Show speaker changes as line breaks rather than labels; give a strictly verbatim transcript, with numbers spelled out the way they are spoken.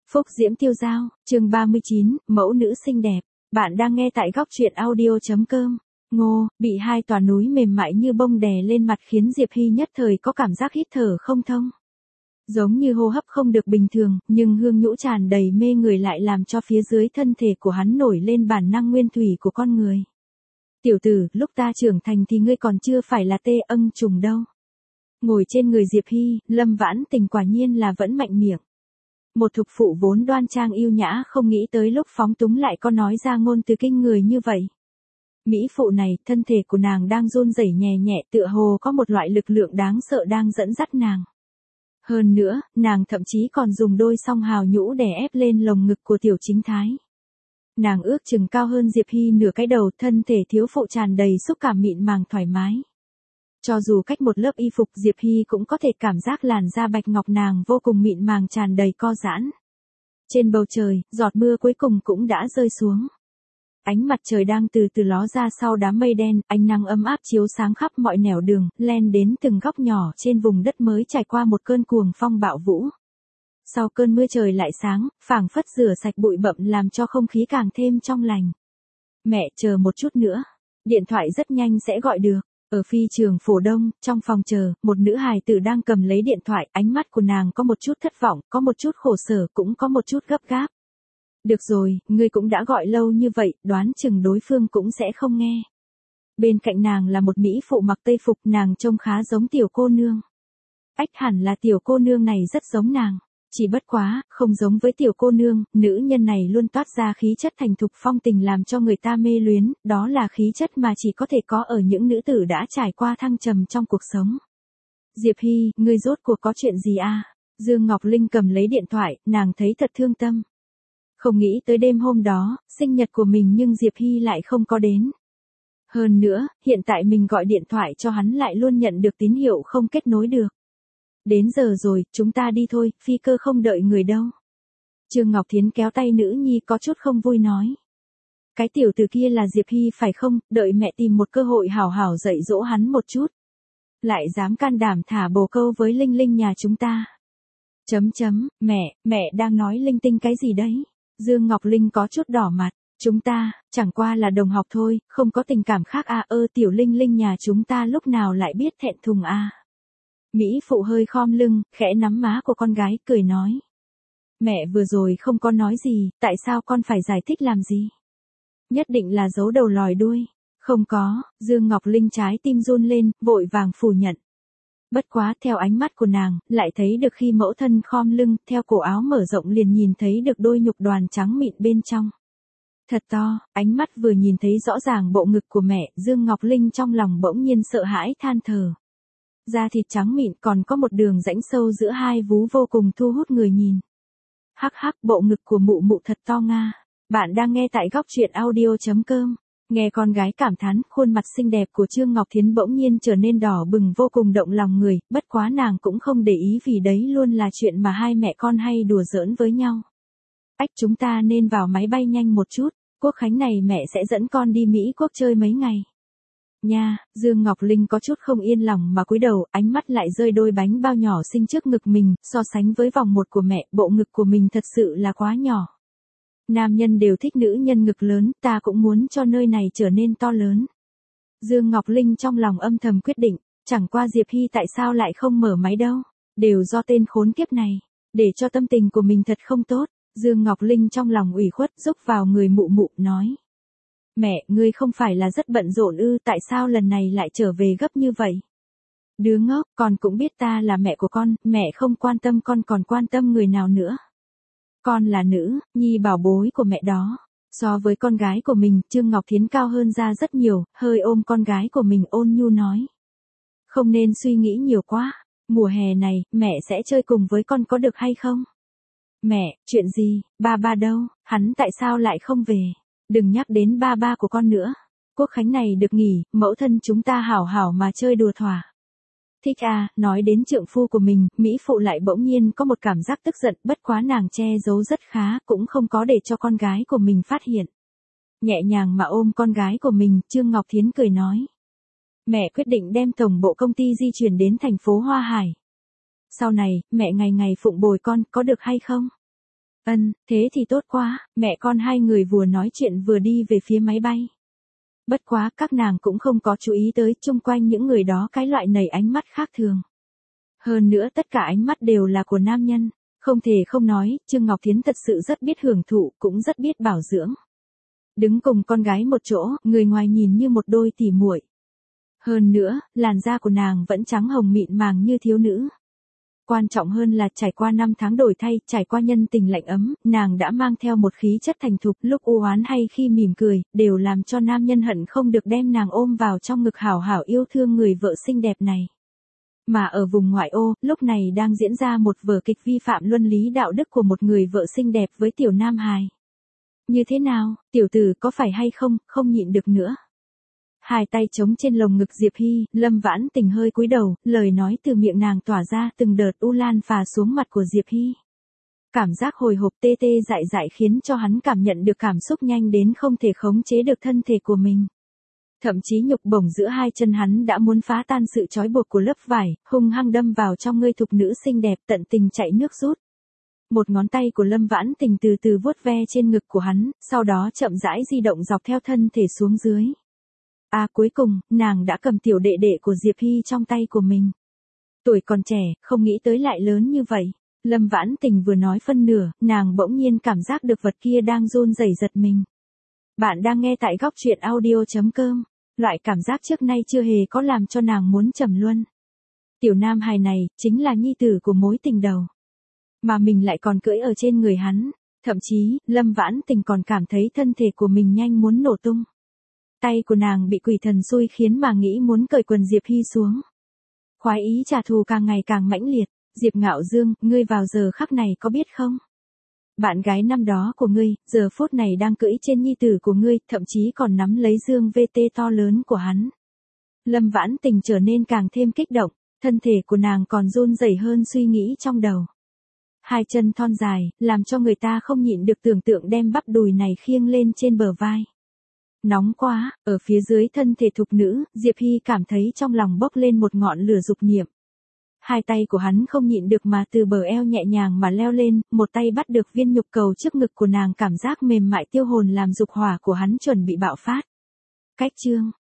Phúc Diễm Tiêu Dao, chương ba mươi chín, mẫu nữ xinh đẹp. Bạn đang nghe tại góc truyện audio chấm com. Ngô, bị hai tòa núi mềm mại như bông đè lên mặt khiến Diệp Hy nhất thời có cảm giác hít thở không thông. Giống như hô hấp không được bình thường, nhưng hương nhũ tràn đầy mê người lại làm cho phía dưới thân thể của hắn nổi lên bản năng nguyên thủy của con người. Tiểu tử, lúc ta trưởng thành thì ngươi còn chưa phải là tê âng trùng đâu. Ngồi trên người Diệp Hy, Lâm Vãn Tình quả nhiên là vẫn mạnh miệng. Một thục phụ vốn đoan trang yêu nhã không nghĩ tới lúc phóng túng lại có nói ra ngôn từ kinh người như vậy. Mỹ phụ này, thân thể của nàng đang run rẩy nhẹ nhẹ tựa hồ có một loại lực lượng đáng sợ đang dẫn dắt nàng. Hơn nữa, nàng thậm chí còn dùng đôi song hào nhũ đè ép lên lồng ngực của tiểu chính thái. Nàng ước chừng cao hơn Diệp Hy nửa cái đầu, thân thể thiếu phụ tràn đầy xúc cảm mịn màng thoải mái. Cho dù cách một lớp y phục Diệp Hy cũng có thể cảm giác làn da bạch ngọc nàng vô cùng mịn màng tràn đầy co giãn. Trên bầu trời, giọt mưa cuối cùng cũng đã rơi xuống. Ánh mặt trời đang từ từ ló ra sau đám mây đen, ánh nắng ấm áp chiếu sáng khắp mọi nẻo đường, len đến từng góc nhỏ trên vùng đất mới trải qua một cơn cuồng phong bạo vũ. Sau cơn mưa trời lại sáng, phảng phất rửa sạch bụi bặm làm cho không khí càng thêm trong lành. Mẹ, chờ một chút nữa. Điện thoại rất nhanh sẽ gọi được. Ở phi trường Phổ Đông, trong phòng chờ, một nữ hài tử đang cầm lấy điện thoại, ánh mắt của nàng có một chút thất vọng, có một chút khổ sở, cũng có một chút gấp gáp. Được rồi, ngươi cũng đã gọi lâu như vậy, đoán chừng đối phương cũng sẽ không nghe. Bên cạnh nàng là một mỹ phụ mặc tây phục, nàng trông khá giống tiểu cô nương. Ách, hẳn là tiểu cô nương này rất giống nàng. Chỉ bất quá, không giống với tiểu cô nương, nữ nhân này luôn toát ra khí chất thành thục phong tình làm cho người ta mê luyến, đó là khí chất mà chỉ có thể có ở những nữ tử đã trải qua thăng trầm trong cuộc sống. Diệp Hy, ngươi rốt cuộc có chuyện gì à? Dương Ngọc Linh cầm lấy điện thoại, nàng thấy thật thương tâm. Không nghĩ tới đêm hôm đó, sinh nhật của mình nhưng Diệp Hy lại không có đến. Hơn nữa, hiện tại mình gọi điện thoại cho hắn lại luôn nhận được tín hiệu không kết nối được. Đến giờ rồi, chúng ta đi thôi, phi cơ không đợi người đâu. Trương Ngọc Thiến kéo tay nữ nhi có chút không vui nói. Cái tiểu tử kia là Diệp Hy phải không, đợi mẹ tìm một cơ hội hảo hảo dạy dỗ hắn một chút. Lại dám can đảm thả bồ câu với Linh Linh nhà chúng ta. Chấm chấm, mẹ, mẹ đang nói linh tinh cái gì đấy? Dương Ngọc Linh có chút đỏ mặt. Chúng ta, chẳng qua là đồng học thôi, không có tình cảm khác à, ơ tiểu Linh Linh nhà chúng ta lúc nào lại biết thẹn thùng à. Mỹ phụ hơi khom lưng, khẽ nắm má của con gái, cười nói. Mẹ vừa rồi không có nói gì, tại sao con phải giải thích làm gì? Nhất định là giấu đầu lòi đuôi. Không có, Dương Ngọc Linh trái tim run lên, vội vàng phủ nhận. Bất quá, theo ánh mắt của nàng, lại thấy được khi mẫu thân khom lưng, theo cổ áo mở rộng liền nhìn thấy được đôi nhục đoàn trắng mịn bên trong. Thật to, ánh mắt vừa nhìn thấy rõ ràng bộ ngực của mẹ, Dương Ngọc Linh trong lòng bỗng nhiên sợ hãi than thở. Da thịt trắng mịn còn có một đường rãnh sâu giữa hai vú vô cùng thu hút người nhìn. Hắc hắc, bộ ngực của mụ mụ thật to nga. Bạn đang nghe tại góc truyện audio chấm com. Nghe con gái cảm thán, khuôn mặt xinh đẹp của Trương Ngọc Thiến bỗng nhiên trở nên đỏ bừng vô cùng động lòng người, bất quá nàng cũng không để ý vì đấy luôn là chuyện mà hai mẹ con hay đùa giỡn với nhau. Ách, chúng ta nên vào máy bay nhanh một chút, Quốc khánh này mẹ sẽ dẫn con đi Mỹ Quốc chơi mấy ngày. Nha, Dương Ngọc Linh có chút không yên lòng mà cúi đầu, ánh mắt lại rơi đôi bánh bao nhỏ xinh trước ngực mình, so sánh với vòng một của mẹ, bộ ngực của mình thật sự là quá nhỏ. Nam nhân đều thích nữ nhân ngực lớn, ta cũng muốn cho nơi này trở nên to lớn. Dương Ngọc Linh trong lòng âm thầm quyết định, chẳng qua Diệp Hy tại sao lại không mở máy đâu, đều do tên khốn kiếp này, để cho tâm tình của mình thật không tốt. Dương Ngọc Linh trong lòng ủy khuất rúc vào người mụ mụ, nói. Mẹ, ngươi không phải là rất bận rộn ư, tại sao lần này lại trở về gấp như vậy? Đứa ngốc, con cũng biết ta là mẹ của con, mẹ không quan tâm con còn quan tâm người nào nữa. Con là nữ, nhi bảo bối của mẹ đó. So với con gái của mình, Trương Ngọc Thiến cao hơn ra rất nhiều, hơi ôm con gái của mình ôn nhu nói. Không nên suy nghĩ nhiều quá, mùa hè này, mẹ sẽ chơi cùng với con có được hay không? Mẹ, chuyện gì, ba ba đâu, hắn tại sao lại không về? Đừng nhắc đến ba ba của con nữa. Quốc khánh này được nghỉ, mẫu thân chúng ta hảo hảo mà chơi đùa thỏa. Thích à, nói đến trượng phu của mình, Mỹ phụ lại bỗng nhiên có một cảm giác tức giận, bất quá nàng che giấu rất khá, cũng không có để cho con gái của mình phát hiện. Nhẹ nhàng mà ôm con gái của mình, Trương Ngọc Thiến cười nói. Mẹ quyết định đem tổng bộ công ty di chuyển đến thành phố Hoa Hải. Sau này, mẹ ngày ngày phụng bồi con, có được hay không? Ân, thế thì tốt quá, mẹ con hai người vừa nói chuyện vừa đi về phía máy bay. Bất quá các nàng cũng không có chú ý tới chung quanh những người đó cái loại nảy ánh mắt khác thường. Hơn nữa tất cả ánh mắt đều là của nam nhân, không thể không nói, Trương Ngọc Thiến thật sự rất biết hưởng thụ, cũng rất biết bảo dưỡng. Đứng cùng con gái một chỗ, người ngoài nhìn như một đôi tỉ muội. Hơn nữa, làn da của nàng vẫn trắng hồng mịn màng như thiếu nữ. Quan trọng hơn là trải qua năm tháng đổi thay, trải qua nhân tình lạnh ấm, nàng đã mang theo một khí chất thành thục, lúc u oán hay khi mỉm cười, đều làm cho nam nhân hận không được đem nàng ôm vào trong ngực hảo hảo yêu thương người vợ xinh đẹp này. Mà ở vùng ngoại ô, lúc này đang diễn ra một vở kịch vi phạm luân lý đạo đức của một người vợ xinh đẹp với tiểu nam hài. Như thế nào, tiểu tử có phải hay không, không nhịn được nữa. Hai tay chống trên lồng ngực Diệp Hy, Lâm Vãn Tình hơi cúi đầu, lời nói từ miệng nàng tỏa ra từng đợt u lan phà xuống mặt của Diệp Hy. Cảm giác hồi hộp tê tê dại dại khiến cho hắn cảm nhận được cảm xúc nhanh đến không thể khống chế được thân thể của mình. Thậm chí nhục bổng giữa hai chân hắn đã muốn phá tan sự trói buộc của lớp vải, hung hăng đâm vào trong ngươi thục nữ xinh đẹp tận tình chạy nước rút. Một ngón tay của Lâm Vãn Tình từ từ vuốt ve trên ngực của hắn, sau đó chậm rãi di động dọc theo thân thể xuống dưới. À cuối cùng, nàng đã cầm tiểu đệ đệ của Diệp Hy trong tay của mình. Tuổi còn trẻ, không nghĩ tới lại lớn như vậy. Lâm Vãn Tình vừa nói phân nửa, nàng bỗng nhiên cảm giác được vật kia đang run rẩy giật mình. Bạn đang nghe tại góc truyện audio chấm com. Loại cảm giác trước nay chưa hề có làm cho nàng muốn trầm luân. Tiểu nam hài này, chính là nhi tử của mối tình đầu. Mà mình lại còn cưỡi ở trên người hắn. Thậm chí, Lâm Vãn Tình còn cảm thấy thân thể của mình nhanh muốn nổ tung. Tay của nàng bị quỷ thần xui khiến mà nghĩ muốn cởi quần Diệp Hy xuống. Khoái ý trả thù càng ngày càng mãnh liệt. Diệp Ngạo Dương, ngươi vào giờ khắc này có biết không? Bạn gái năm đó của ngươi, giờ phút này đang cưỡi trên nhi tử của ngươi, thậm chí còn nắm lấy dương vê tê to lớn của hắn. Lâm Vãn Tình trở nên càng thêm kích động, thân thể của nàng còn run rẩy hơn suy nghĩ trong đầu. Hai chân thon dài, làm cho người ta không nhịn được tưởng tượng đem bắp đùi này khiêng lên trên bờ vai. Nóng quá, ở phía dưới thân thể thục nữ, Diệp Hy cảm thấy trong lòng bốc lên một ngọn lửa dục niệm. Hai tay của hắn không nhịn được mà từ bờ eo nhẹ nhàng mà leo lên, một tay bắt được viên nhục cầu trước ngực của nàng, cảm giác mềm mại tiêu hồn làm dục hỏa của hắn chuẩn bị bạo phát. Cách chương